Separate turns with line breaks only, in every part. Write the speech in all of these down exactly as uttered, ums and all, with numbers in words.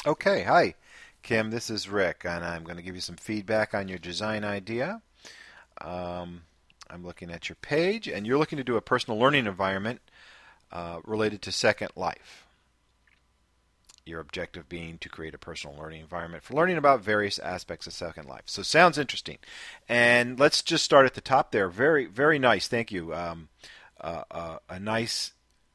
Okay, hi, Kim. This is Rick, and I'm going to give you some feedback on your design idea. Um, I'm looking at your page, and you're looking to do a personal learning environment uh, related to Second Life. Your objective being to create a personal learning environment for learning about various aspects of Second Life. So, sounds interesting. And let's just start at the top there. Very, very nice. Thank you. Um, uh, uh, a nice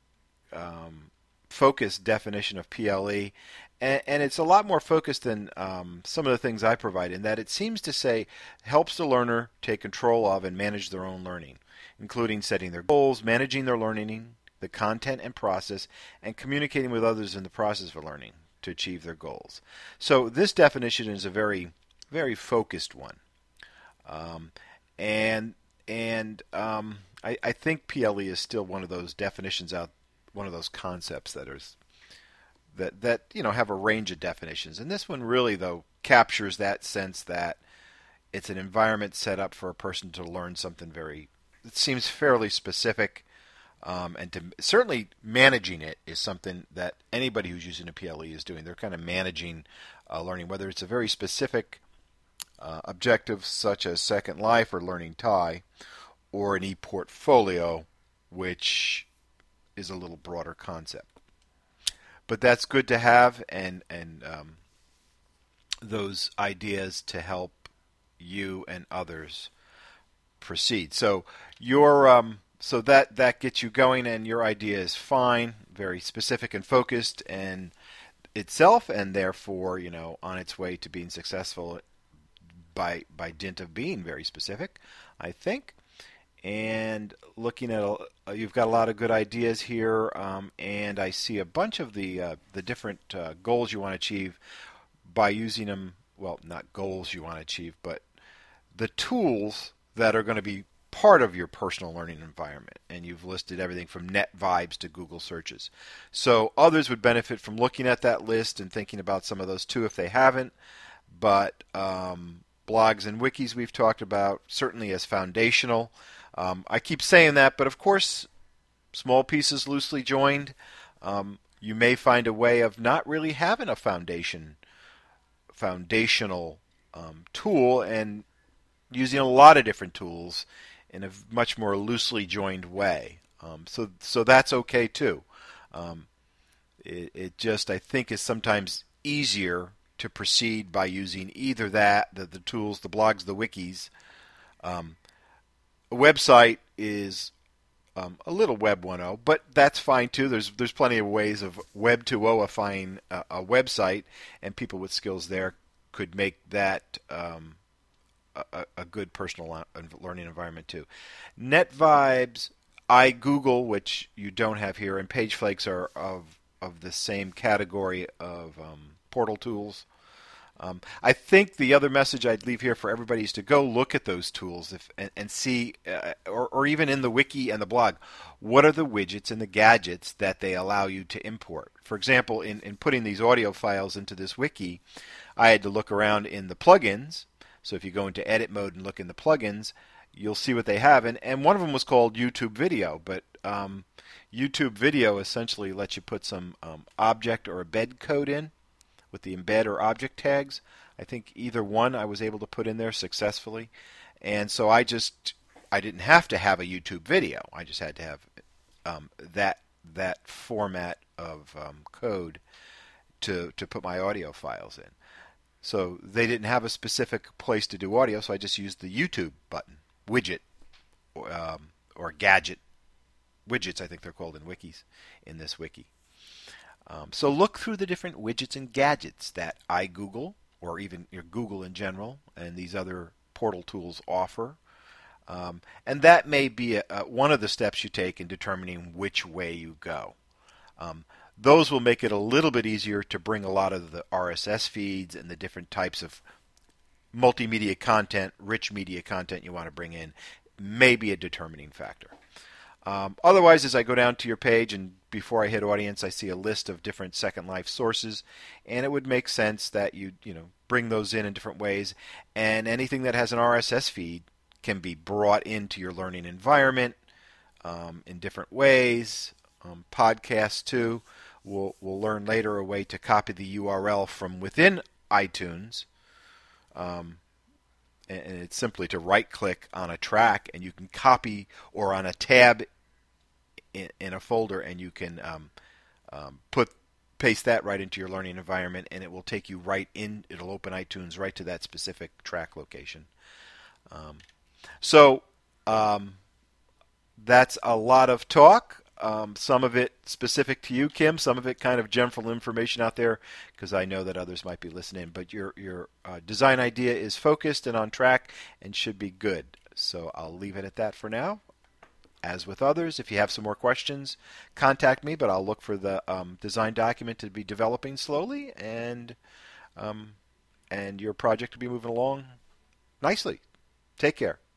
um, focused definition of P L E, and, and it's a lot more focused than um, some of the things I provide in that it seems to say helps the learner take control of and manage their own learning, including setting their goals, managing their learning, the content and process, and communicating with others in the process of learning to achieve their goals. So this definition is a very, very focused one, um, and and um, I, I think P L E is still one of those definitions out one of those concepts that are that that you know have a range of definitions, and this one really though captures that sense that it's an environment set up for a person to learn something very it seems fairly specific, um, and to certainly managing it is something that anybody who's using a P L E is doing. They're kind of managing uh, learning, whether it's a very specific uh, objective such as Second Life or Learning Thai, or an e-portfolio, which is a little broader concept. But that's good to have, and and um, those ideas to help you and others proceed. So your um, so that that gets you going, and your idea is fine, very specific and focused, and itself, and therefore you know on its way to being successful by by dint of being very specific, I think. And looking at, a, you've got a lot of good ideas here, um, and I see a bunch of the uh, the different uh, goals you want to achieve by using them. Well, not goals you want to achieve, but the tools that are going to be part of your personal learning environment. And you've listed everything from NetVibes to Google searches. So others would benefit from looking at that list and thinking about some of those too if they haven't. But um, blogs and wikis we've talked about certainly as foundational. Um, I keep saying that, but of course, small pieces loosely joined, um, you may find a way of not really having a foundation, foundational um, tool, and using a lot of different tools in a much more loosely joined way. Um, so, so that's okay too. Um, it, it just, I think, is sometimes easier to proceed by using either that, the, the tools, the blogs, the wikis. Um, A website is um, a little Web one point oh, but that's fine too. There's there's plenty of ways of Web two point oh-ifying a, a website, and people with skills there could make that um, a, a good personal learning environment too. NetVibes, iGoogle, which you don't have here, and PageFlakes are of of the same category of um, portal tools. Um, I think the other message I'd leave here for everybody is to go look at those tools if, and, and see, uh, or, or even in the wiki and the blog, what are the widgets and the gadgets that they allow you to import. For example, in, in putting these audio files into this wiki, I had to look around in the plugins. So if you go into edit mode and look in the plugins, you'll see what they have. And, and one of them was called YouTube Video, but um, YouTube Video essentially lets you put some um, object or embed code in with the embed or object tags. I think either one I was able to put in there successfully. And so I just, I didn't have to have a YouTube video. I just had to have um, that that format of um, code to, to put my audio files in. So they didn't have a specific place to do audio, so I just used the YouTube button, widget, or, um, or gadget. Widgets, I think they're called in wikis, in this wiki. Um, so look through the different widgets and gadgets that iGoogle, or even your Google in general, and these other portal tools offer. Um, and that may be a, a, one of the steps you take in determining which way you go. Um, those will make it a little bit easier to bring a lot of the R S S feeds and the different types of multimedia content, rich media content you want to bring in, may be a determining factor. Um, otherwise, as I go down to your page and before I hit audience, I see a list of different Second Life sources, and it would make sense that you you know bring those in in different ways. And anything that has an R S S feed can be brought into your learning environment um, in different ways. Um, podcasts too we'll, we'll learn later a way to copy the U R L from within iTunes. Um, and, and it's simply to right-click on a track, and you can copy, or on a tab in, in a folder, and you can um, um, put paste that right into your learning environment, and it will take you right in. It'll open iTunes right to that specific track location. Um, so um, that's a lot of talk. Um, some of it specific to you, Kim. Some of it kind of general information out there, because I know that others might be listening. But your your uh, design idea is focused and on track and should be good. So I'll leave it at that for now. As with others, if you have some more questions, contact me, but I'll look for the um, design document to be developing slowly, and um, and your project to be moving along nicely. Take care.